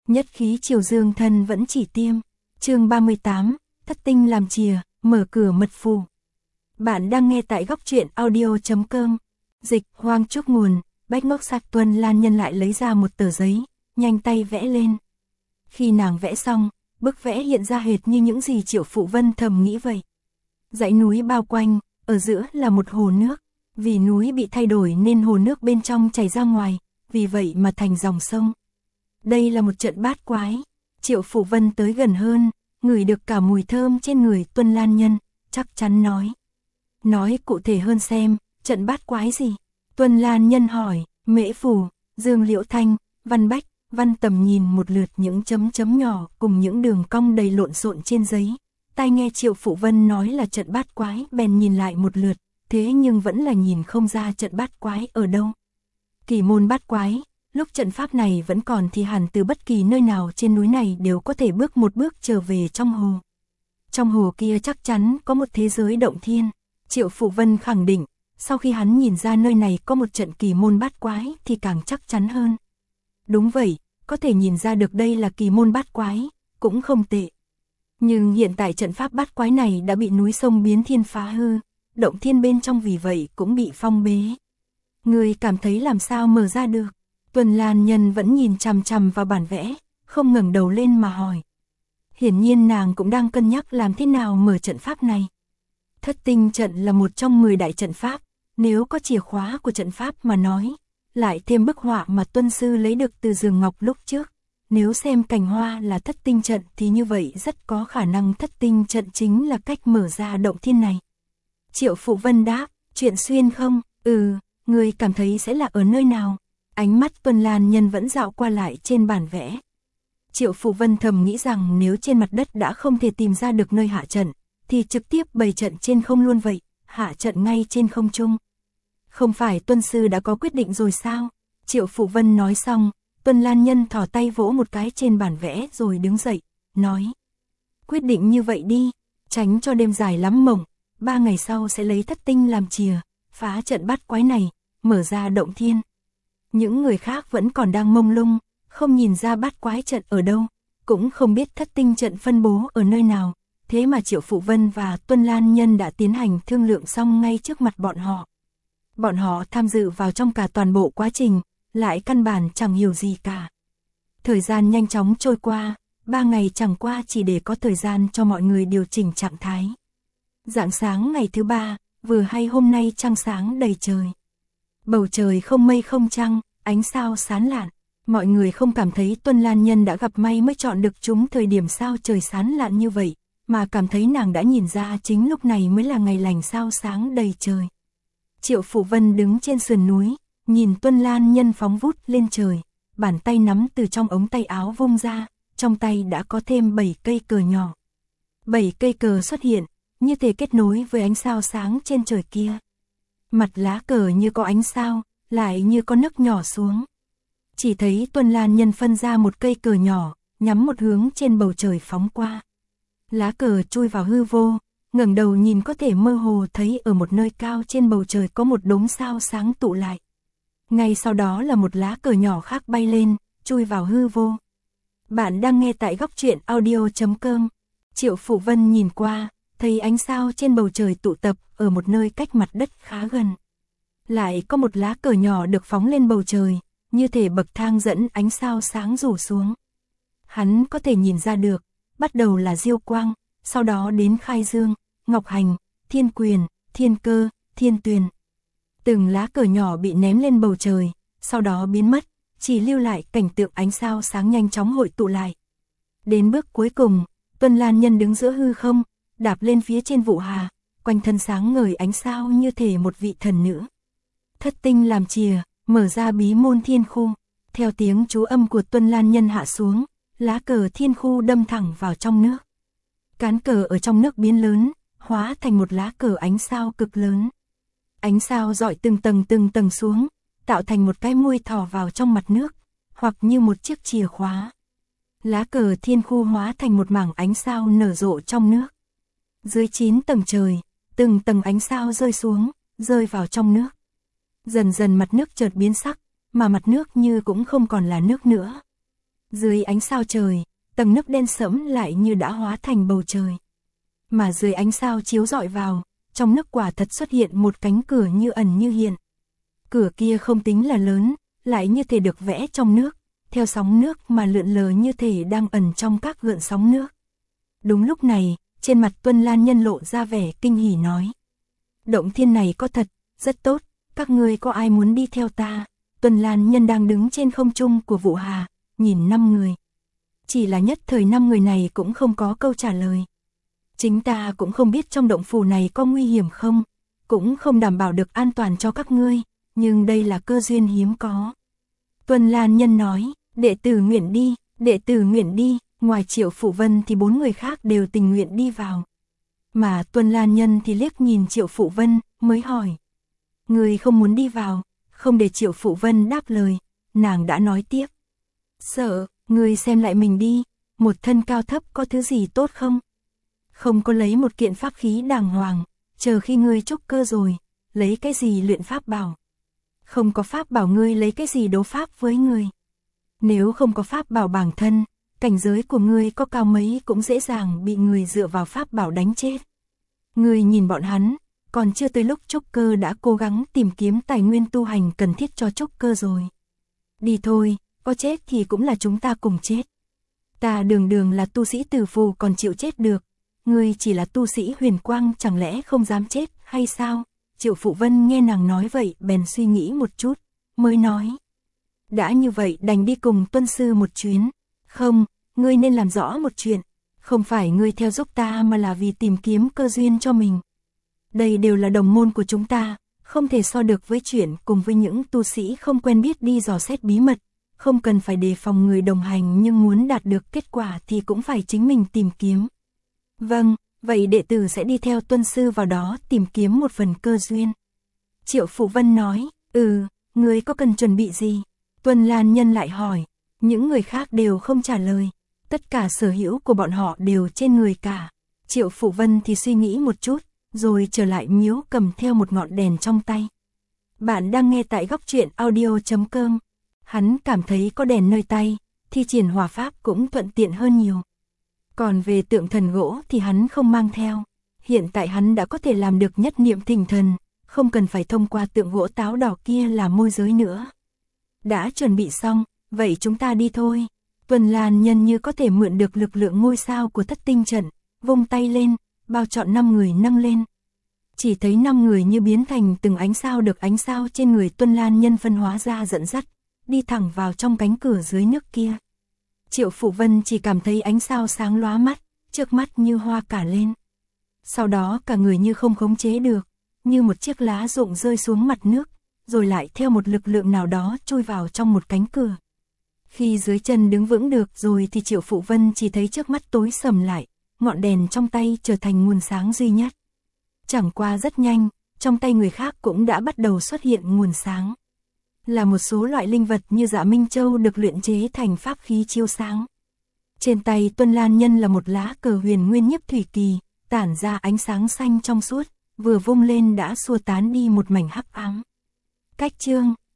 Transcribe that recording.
Nhất khí triều dương thân vẫn chỉ tiêm. Chương 38, thất tinh làm chìa, mở cửa mật phù. Bạn đang nghe tại góc truyện audio.com. Dịch Hoang Trúc nguồn, Bách Ngốc Sạc Tuân Lan Nhân lại lấy ra một tờ giấy, nhanh tay vẽ lên. Khi nàng vẽ xong, bức vẽ hiện ra hệt như những gì Triệu Phụ Vân thầm nghĩ vậy. Dãy núi bao quanh, ở giữa là một hồ nước. Vì núi bị thay đổi nên hồ nước bên trong chảy ra ngoài, vì vậy mà thành dòng sông. Đây là một trận bát quái. Triệu Phụ Vân tới gần hơn, ngửi được cả mùi thơm trên người Tuân Lan Nhân, chắc chắn nói. Nói cụ thể hơn xem, trận bát quái gì? Tuân Lan Nhân hỏi. Mễ Phù, Dương Liễu Thanh, Văn Bách, Văn Tầm nhìn một lượt những chấm chấm nhỏ cùng những đường cong đầy lộn xộn trên giấy. Tai nghe Triệu Phụ Vân nói là trận bát quái, bèn nhìn lại một lượt, thế nhưng vẫn là nhìn không ra trận bát quái ở đâu. Kỳ môn bát quái, lúc trận pháp này vẫn còn thì hẳn từ bất kỳ nơi nào trên núi này đều có thể bước một bước trở về trong hồ. Trong hồ kia chắc chắn có một thế giới động thiên. Triệu Phụ Vân khẳng định, sau khi hắn nhìn ra nơi này có một trận kỳ môn bát quái thì càng chắc chắn hơn. Đúng vậy, có thể nhìn ra được đây là kỳ môn bát quái, cũng không tệ. Nhưng hiện tại trận pháp bát quái này đã bị núi sông biến thiên phá hư, động thiên bên trong vì vậy cũng bị phong bế. Người cảm thấy làm sao mở ra được? Tuân Lan Nhân vẫn nhìn chằm chằm vào bản vẽ, không ngẩng đầu lên mà hỏi. Hiển nhiên nàng cũng đang cân nhắc làm thế nào mở trận pháp này. Thất tinh trận là một trong 10 đại trận pháp, nếu có chìa khóa của trận pháp mà nói, lại thêm bức họa mà Tuân Sư lấy được từ giường ngọc lúc trước. Nếu xem cành hoa là thất tinh trận thì như vậy rất có khả năng thất tinh trận chính là cách mở ra động thiên này. Triệu Phụ Vân đáp, chuyện xuyên không? Người cảm thấy sẽ là ở nơi nào? Ánh mắt Tuân Lan Nhân vẫn dạo qua lại trên bản vẽ. Triệu Phụ Vân thầm nghĩ rằng nếu trên mặt đất đã không thể tìm ra được nơi hạ trận, thì trực tiếp bày trận trên không luôn vậy, hạ trận ngay trên không trung. Không phải Tuân Sư đã có quyết định rồi sao? Triệu Phụ Vân nói xong, Tuân Lan Nhân thò tay vỗ một cái trên bản vẽ rồi đứng dậy, nói. Quyết định như vậy đi, tránh cho đêm dài lắm mộng, 3 ngày sau sẽ lấy thất tinh làm chìa, phá trận bát quái này, mở ra động thiên. Những người khác vẫn còn đang mông lung, không nhìn ra bát quái trận ở đâu, cũng không biết thất tinh trận phân bố ở nơi nào, thế mà Triệu Phụ Vân và Tuân Lan Nhân đã tiến hành thương lượng xong ngay trước mặt bọn họ. Bọn họ tham dự vào trong cả toàn bộ quá trình, lại căn bản chẳng hiểu gì cả. Thời gian nhanh chóng trôi qua, 3 ngày chẳng qua chỉ để có thời gian cho mọi người điều chỉnh trạng thái. Rạng sáng ngày thứ 3, vừa hay hôm nay trăng sáng đầy trời. Bầu trời không mây không trăng, ánh sao sáng lạn. Mọi người không cảm thấy Tuân Lan Nhân đã gặp may mới chọn được chúng thời điểm sao trời sáng lạn như vậy, mà cảm thấy nàng đã nhìn ra chính lúc này mới là ngày lành sao sáng đầy trời. Triệu Phụ Vân đứng trên sườn núi, nhìn Tuân Lan Nhân phóng vút lên trời, bàn tay nắm từ trong ống tay áo vung ra, trong tay đã có thêm 7 cây cờ nhỏ. 7 cây cờ xuất hiện, như thể kết nối với ánh sao sáng trên trời kia. Mặt lá cờ như có ánh sao, lại như có nấc nhỏ xuống. Chỉ thấy Tuân Lan Nhân phân ra một cây cờ nhỏ, nhắm một hướng trên bầu trời phóng qua. Lá cờ chui vào hư vô, ngẩng đầu nhìn có thể mơ hồ thấy ở một nơi cao trên bầu trời có một đống sao sáng tụ lại. Ngay sau đó là một lá cờ nhỏ khác bay lên, chui vào hư vô. Bạn đang nghe tại góc truyện audio.com. Triệu Phụ Vân nhìn qua, thấy ánh sao trên bầu trời tụ tập ở một nơi cách mặt đất khá gần. Lại có một lá cờ nhỏ được phóng lên bầu trời, như thể bậc thang dẫn ánh sao sáng rủ xuống. Hắn có thể nhìn ra được, bắt đầu là Diêu Quang, sau đó đến Khai Dương, Ngọc Hành, Thiên Quyền, Thiên Cơ, Thiên Tuyền. Từng lá cờ nhỏ bị ném lên bầu trời, sau đó biến mất, chỉ lưu lại cảnh tượng ánh sao sáng nhanh chóng hội tụ lại. Đến bước cuối cùng, Tuân Lan Nhân đứng giữa hư không, đạp lên phía trên vụ hà, quanh thân sáng ngời ánh sao như thể một vị thần nữ. Thất tinh làm chìa, mở ra bí môn thiên khu. Theo tiếng chú âm của Tuân Lan Nhân hạ xuống, lá cờ thiên khu đâm thẳng vào trong nước. Cán cờ ở trong nước biến lớn, hóa thành một lá cờ ánh sao cực lớn. Ánh sao rọi từng tầng xuống, tạo thành một cái môi thò vào trong mặt nước, hoặc như một chiếc chìa khóa. Lá cờ thiên khu hóa thành một mảng ánh sao nở rộ trong nước. Dưới 9 tầng trời, từng tầng ánh sao rơi xuống, rơi vào trong nước. Dần dần mặt nước chợt biến sắc, mà mặt nước như cũng không còn là nước nữa. Dưới ánh sao trời, tầng nước đen sẫm lại như đã hóa thành bầu trời. Mà dưới ánh sao chiếu rọi vào, trong nước quả thật xuất hiện một cánh cửa như ẩn như hiện. Cửa kia không tính là lớn, lại như thể được vẽ trong nước, theo sóng nước mà lượn lờ như thể đang ẩn trong các gợn sóng nước. Đúng lúc này, trên mặt Tuân Lan Nhân lộ ra vẻ kinh hỉ nói. Động thiên này có thật, rất tốt, các ngươi có ai muốn đi theo ta? Tuân Lan Nhân đang đứng trên không trung của Vũ Hà, nhìn 5 người. Chỉ là nhất thời 5 người này cũng không có câu trả lời. Chính ta cũng không biết trong động phủ này có nguy hiểm không, cũng không đảm bảo được an toàn cho các ngươi, nhưng đây là cơ duyên hiếm có. Tuân Lan Nhân nói, đệ tử nguyện đi, đệ tử nguyện đi, ngoài Triệu Phụ Vân thì 4 người khác đều tình nguyện đi vào. Mà Tuân Lan Nhân thì liếc nhìn Triệu Phụ Vân, mới hỏi. Người không muốn đi vào, không để Triệu Phụ Vân đáp lời, nàng đã nói tiếp. Sợ, người xem lại mình đi, một thân cao thấp có thứ gì tốt không? Không có lấy một kiện pháp khí đàng hoàng, chờ khi ngươi trúc cơ rồi, lấy cái gì luyện pháp bảo? Không có pháp bảo ngươi lấy cái gì đấu pháp với ngươi? Nếu không có pháp bảo bản thân, cảnh giới của ngươi có cao mấy cũng dễ dàng bị người dựa vào pháp bảo đánh chết. Ngươi nhìn bọn hắn, còn chưa tới lúc trúc cơ đã cố gắng tìm kiếm tài nguyên tu hành cần thiết cho trúc cơ rồi. Đi thôi, có chết thì cũng là chúng ta cùng chết. Ta đường đường là tu sĩ tử phù còn chịu chết được, ngươi chỉ là tu sĩ huyền quang chẳng lẽ không dám chết hay sao? Triệu Phụ Vân nghe nàng nói vậy bèn suy nghĩ một chút, mới nói. Đã như vậy đành đi cùng Tuân Sư một chuyến. Không, ngươi nên làm rõ một chuyện, không phải ngươi theo giúp ta mà là vì tìm kiếm cơ duyên cho mình. Đây đều là đồng môn của chúng ta, không thể so được với chuyện cùng với những tu sĩ không quen biết đi dò xét bí mật, không cần phải đề phòng người đồng hành nhưng muốn đạt được kết quả thì cũng phải chính mình tìm kiếm. Vâng, vậy đệ tử sẽ đi theo Tuân Sư vào đó tìm kiếm một phần cơ duyên. Triệu Phụ Vân nói, ngươi có cần chuẩn bị gì? Tuân Lan Nhân lại hỏi, những người khác đều không trả lời, tất cả sở hữu của bọn họ đều trên người cả. Triệu Phụ Vân thì suy nghĩ một chút, rồi trở lại miếu cầm theo một ngọn đèn trong tay. Bạn đang nghe tại góc truyện audio.com. Hắn cảm thấy có đèn nơi tay, thi triển hỏa pháp cũng thuận tiện hơn nhiều. Còn về tượng thần gỗ thì hắn không mang theo. Hiện tại hắn đã có thể làm được nhất niệm thỉnh thần, không cần phải thông qua tượng gỗ táo đỏ kia làm môi giới nữa. Đã chuẩn bị xong, vậy chúng ta đi thôi. Tuân Lan Nhân như có thể mượn được lực lượng ngôi sao của Thất Tinh trận, vung tay lên, bao trọn 5 người nâng lên. Chỉ thấy 5 người như biến thành từng ánh sao được ánh sao trên người Tuân Lan Nhân phân hóa ra dẫn dắt, đi thẳng vào trong cánh cửa dưới nước kia. Triệu Phụ Vân chỉ cảm thấy ánh sao sáng lóa mắt, trước mắt như hoa cả lên. Sau đó cả người như không khống chế được, như một chiếc lá rụng rơi xuống mặt nước, rồi lại theo một lực lượng nào đó chui vào trong một cánh cửa. Khi dưới chân đứng vững được rồi thì Triệu Phụ Vân chỉ thấy trước mắt tối sầm lại, ngọn đèn trong tay trở thành nguồn sáng duy nhất. Chẳng qua rất nhanh, trong tay người khác cũng đã bắt đầu xuất hiện nguồn sáng. Là một số loại linh vật như Dạ Minh Châu được luyện chế thành pháp khí chiếu sáng. Trên tay Tuân Lan Nhân là một lá cờ huyền nguyên nhiếp thủy kỳ, tản ra ánh sáng xanh trong suốt, vừa vung lên đã xua tán đi một mảnh hắc ám. Cách chương